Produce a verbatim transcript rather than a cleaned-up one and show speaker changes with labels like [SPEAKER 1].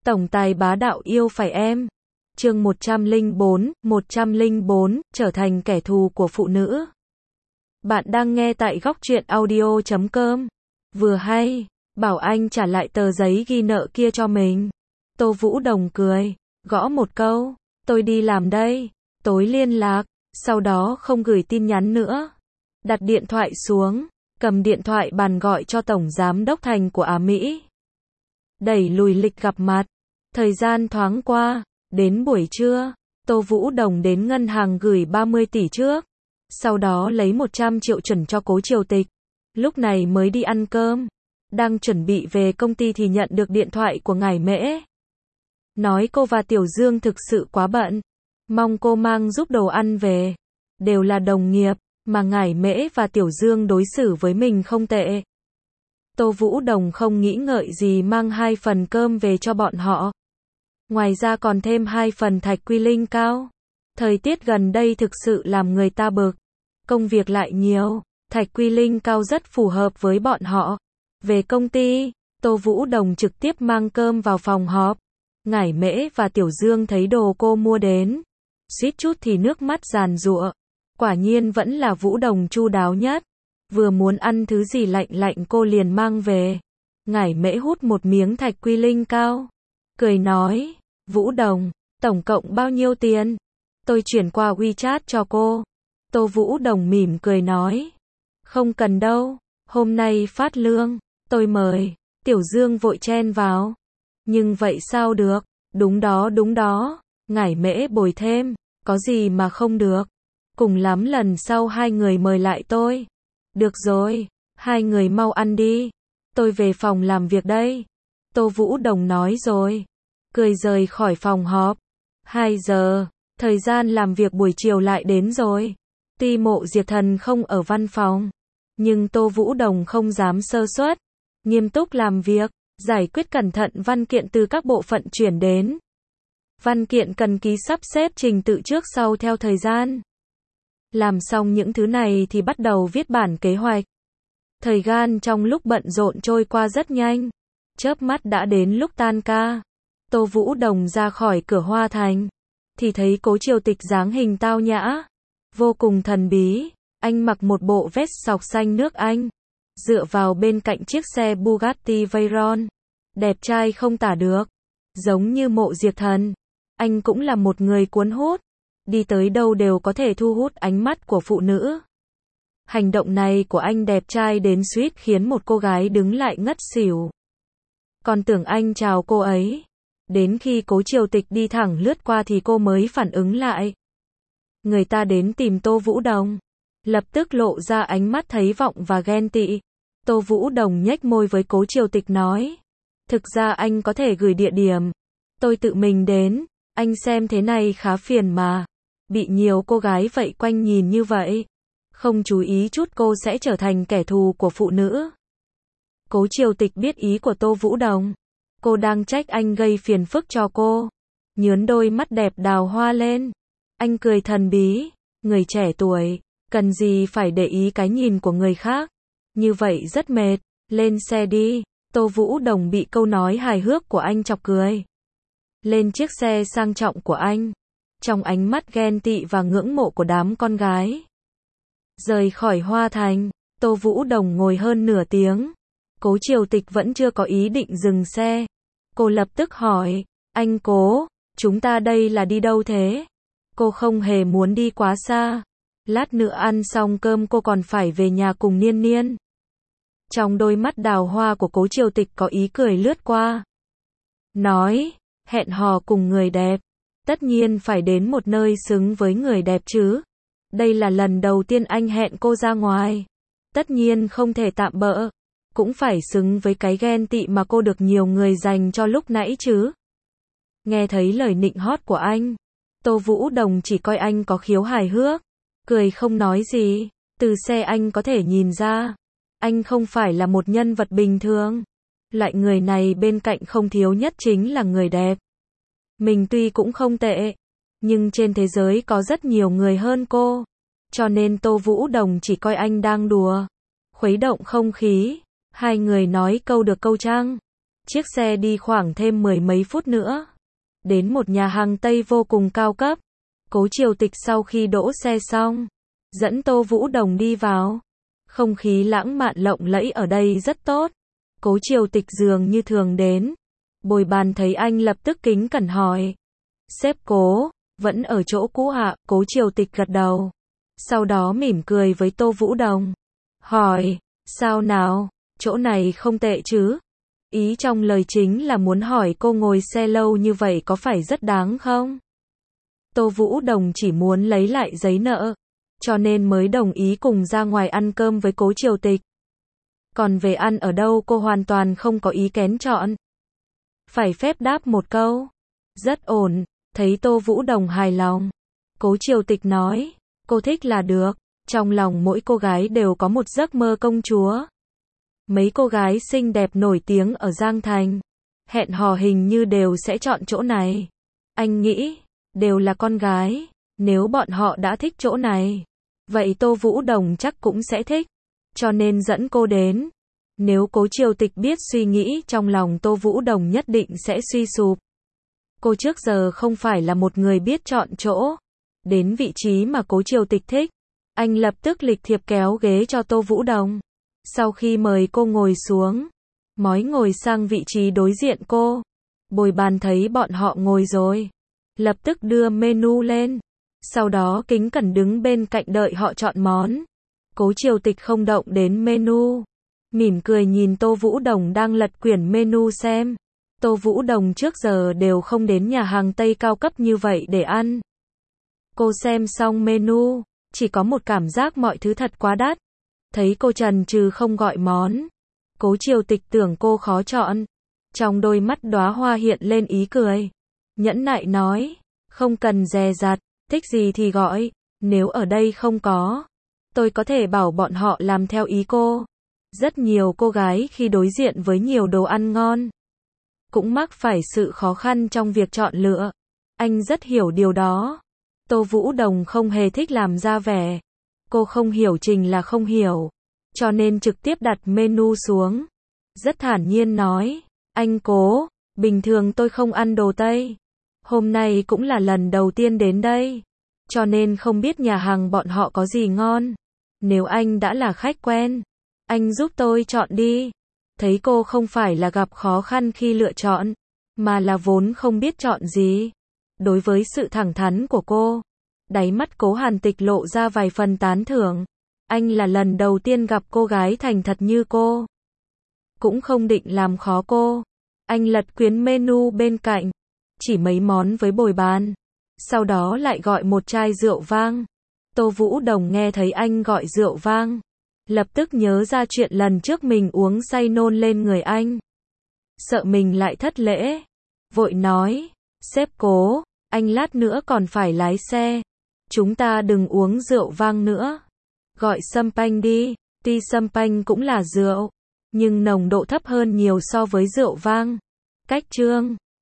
[SPEAKER 1] Tổng tài bá đạo yêu phải em. Chương một trăm lẻ bốn, một trăm lẻ bốn, trở thành kẻ thù của phụ nữ. Bạn đang nghe tại góc truyện audio chấm com. Vừa hay, bảo anh trả lại tờ giấy ghi nợ kia cho mình. Tô Vũ Đồng cười, gõ một câu, tôi đi làm đây, tối liên lạc, sau đó không gửi tin nhắn nữa. Đặt điện thoại xuống, cầm điện thoại bàn gọi cho Tổng Giám đốc Thành của Á Mỹ. Đẩy lùi lịch gặp mặt. Thời gian thoáng qua, đến buổi trưa, Tô Vũ Đồng đến ngân hàng gửi ba mươi tỷ trước. Sau đó lấy một trăm triệu chuẩn cho Cố Triều Tịch. Lúc này mới đi ăn cơm. Đang chuẩn bị về công ty thì nhận được điện thoại của ngài Mễ. Nói cô và Tiểu Dương thực sự quá bận. Mong cô mang giúp đồ ăn về. Đều là đồng nghiệp, mà ngài Mễ và Tiểu Dương đối xử với mình không tệ. Tô Vũ Đồng không nghĩ ngợi gì mang hai phần cơm về cho bọn họ. Ngoài ra còn thêm hai phần thạch quy linh cao. Thời tiết gần đây thực sự làm người ta bực. Công việc lại nhiều, thạch quy linh cao rất phù hợp với bọn họ. Về công ty, Tô Vũ Đồng trực tiếp mang cơm vào phòng họp. Ngải Mễ và Tiểu Dương thấy đồ cô mua đến. Suýt chút thì nước mắt giàn giụa. Quả nhiên vẫn là Vũ Đồng chu đáo nhất. Vừa muốn ăn thứ gì lạnh lạnh cô liền mang về. Ngải Mễ hút một miếng thạch quy linh cao. Cười nói, Vũ Đồng, tổng cộng bao nhiêu tiền? Tôi chuyển qua WeChat cho cô. Tô Vũ Đồng mỉm cười nói, không cần đâu, hôm nay phát lương, tôi mời. Tiểu Dương vội chen vào. Nhưng vậy sao được? Đúng đó đúng đó. Ngải Mễ bồi thêm, có gì mà không được. Cùng lắm lần sau hai người mời lại tôi. Được rồi, hai người mau ăn đi. Tôi về phòng làm việc đây. Tô Vũ Đồng nói rồi. Cười rời khỏi phòng họp. hai giờ, thời gian làm việc buổi chiều lại đến rồi. Tuy Mộ Diệp Thần không ở văn phòng, nhưng Tô Vũ Đồng không dám sơ suất. Nghiêm túc làm việc, giải quyết cẩn thận văn kiện từ các bộ phận chuyển đến. Văn kiện cần ký sắp xếp trình tự trước sau theo thời gian. Làm xong những thứ này thì bắt đầu viết bản kế hoạch. Thời gian trong lúc bận rộn trôi qua rất nhanh. Chớp mắt đã đến lúc tan ca. Tô Vũ Đồng ra khỏi cửa Hoa Thành. Thì thấy Cố Triều Tịch dáng hình tao nhã. Vô cùng thần bí. Anh mặc một bộ vest sọc xanh nước Anh. Dựa vào bên cạnh chiếc xe Bugatti Veyron. Đẹp trai không tả được. Giống như Mộ Diệp Thần. Anh cũng là một người cuốn hút. Đi tới đâu đều có thể thu hút ánh mắt của phụ nữ. Hành động này của anh đẹp trai đến suýt khiến một cô gái đứng lại ngất xỉu. Còn tưởng anh chào cô ấy. Đến khi Cố Triều Tịch đi thẳng lướt qua thì cô mới phản ứng lại. Người ta đến tìm Tô Vũ Đồng. Lập tức lộ ra ánh mắt thấy vọng và ghen tị. Tô Vũ Đồng nhếch môi với Cố Triều Tịch nói. Thực ra anh có thể gửi địa điểm. Tôi tự mình đến. Anh xem thế này khá phiền mà. Bị nhiều cô gái vậy quanh nhìn như vậy. Không chú ý chút cô sẽ trở thành kẻ thù của phụ nữ. Cố Triều Tịch biết ý của Tô Vũ Đồng. Cô đang trách anh gây phiền phức cho cô. Nhướn đôi mắt đẹp đào hoa lên. Anh cười thần bí. Người trẻ tuổi, cần gì phải để ý cái nhìn của người khác. Như vậy rất mệt. Lên xe đi. Tô Vũ Đồng bị câu nói hài hước của anh chọc cười. Lên chiếc xe sang trọng của anh. Trong ánh mắt ghen tị và ngưỡng mộ của đám con gái. Rời khỏi Hoa Thành, Tô Vũ Đồng ngồi hơn nửa tiếng. Cố Triều Tịch vẫn chưa có ý định dừng xe. Cô lập tức hỏi, anh Cố, chúng ta đây là đi đâu thế? Cô không hề muốn đi quá xa. Lát nữa ăn xong cơm cô còn phải về nhà cùng Niên Niên. Trong đôi mắt đào hoa của Cố Triều Tịch có ý cười lướt qua. Nói, hẹn hò cùng người đẹp. Tất nhiên phải đến một nơi xứng với người đẹp chứ. Đây là lần đầu tiên anh hẹn cô ra ngoài. Tất nhiên không thể tạm bợ. Cũng phải xứng với cái ghen tị mà cô được nhiều người dành cho lúc nãy chứ. Nghe thấy lời nịnh hót của anh. Tô Vũ Đồng chỉ coi anh có khiếu hài hước. Cười không nói gì. Từ xe anh có thể nhìn ra. Anh không phải là một nhân vật bình thường. Loại người này bên cạnh không thiếu nhất chính là người đẹp. Mình tuy cũng không tệ. Nhưng trên thế giới có rất nhiều người hơn cô. Cho nên Tô Vũ Đồng chỉ coi anh đang đùa. Khuấy động không khí. Hai người nói câu được câu trăng. Chiếc xe đi khoảng thêm mười mấy phút nữa. Đến một nhà hàng Tây vô cùng cao cấp. Cố Triều Tịch sau khi đỗ xe xong, dẫn Tô Vũ Đồng đi vào. Không khí lãng mạn lộng lẫy ở đây rất tốt. Cố Triều Tịch dường như thường đến. Bồi bàn thấy anh lập tức kính cẩn hỏi. Sếp Cố, vẫn ở chỗ cũ ạ? Cố Triều Tịch gật đầu. Sau đó mỉm cười với Tô Vũ Đồng. Hỏi, sao nào, chỗ này không tệ chứ? Ý trong lời chính là muốn hỏi cô ngồi xe lâu như vậy có phải rất đáng không? Tô Vũ Đồng chỉ muốn lấy lại giấy nợ, cho nên mới đồng ý cùng ra ngoài ăn cơm với Cố Triều Tịch. Còn về ăn ở đâu cô hoàn toàn không có ý kén chọn. Phải phép đáp một câu. Rất ổn, thấy Tô Vũ Đồng hài lòng. Cố Triều Tịch nói, cô thích là được, trong lòng mỗi cô gái đều có một giấc mơ công chúa. Mấy cô gái xinh đẹp nổi tiếng ở Giang Thành, hẹn hò hình như đều sẽ chọn chỗ này. Anh nghĩ, đều là con gái, nếu bọn họ đã thích chỗ này, vậy Tô Vũ Đồng chắc cũng sẽ thích, cho nên dẫn cô đến. Nếu Cố Triều Tịch biết suy nghĩ trong lòng Tô Vũ Đồng nhất định sẽ suy sụp. Cô trước giờ không phải là một người biết chọn chỗ. Đến vị trí mà Cố Triều Tịch thích, anh lập tức lịch thiệp kéo ghế cho Tô Vũ Đồng. Sau khi mời cô ngồi xuống, mói ngồi sang vị trí đối diện cô. Bồi bàn thấy bọn họ ngồi rồi, lập tức đưa menu lên. Sau đó kính cẩn đứng bên cạnh đợi họ chọn món. Cố Triều Tịch không động đến menu, mỉm cười nhìn Tô Vũ Đồng đang lật quyển menu xem. Tô Vũ Đồng trước giờ đều không đến nhà hàng Tây cao cấp như vậy để ăn. Cô xem xong menu, chỉ có một cảm giác mọi thứ thật quá đắt. Thấy cô chần chừ không gọi món, Cố Triều Tịch tưởng cô khó chọn. Trong đôi mắt đóa hoa hiện lên ý cười. Nhẫn nại nói, không cần dè dặt, thích gì thì gọi, nếu ở đây không có, tôi có thể bảo bọn họ làm theo ý cô. Rất nhiều cô gái khi đối diện với nhiều đồ ăn ngon, cũng mắc phải sự khó khăn trong việc chọn lựa. Anh rất hiểu điều đó. Tô Vũ Đồng không hề thích làm ra vẻ. Cô không hiểu trình là không hiểu, cho nên trực tiếp đặt menu xuống. Rất thản nhiên nói, anh Cố, bình thường tôi không ăn đồ Tây. Hôm nay cũng là lần đầu tiên đến đây, cho nên không biết nhà hàng bọn họ có gì ngon. Nếu anh đã là khách quen, anh giúp tôi chọn đi. Thấy cô không phải là gặp khó khăn khi lựa chọn, mà là vốn không biết chọn gì. Đối với sự thẳng thắn của cô, đáy mắt Cố Hàn Tịch lộ ra vài phần tán thưởng. Anh là lần đầu tiên gặp cô gái thành thật như cô. Cũng không định làm khó cô. Anh lật quyển menu bên cạnh, chỉ mấy món với bồi bàn. Sau đó lại gọi một chai rượu vang. Tô Vũ Đồng nghe thấy anh gọi rượu vang, lập tức nhớ ra chuyện lần trước mình uống say nôn lên người anh. Sợ mình lại thất lễ, vội nói, sếp Cố, anh lát nữa còn phải lái xe. Chúng ta đừng uống rượu vang nữa. Gọi champagne đi, tuy champagne cũng là rượu, nhưng nồng độ thấp hơn nhiều so với rượu vang. Cách chương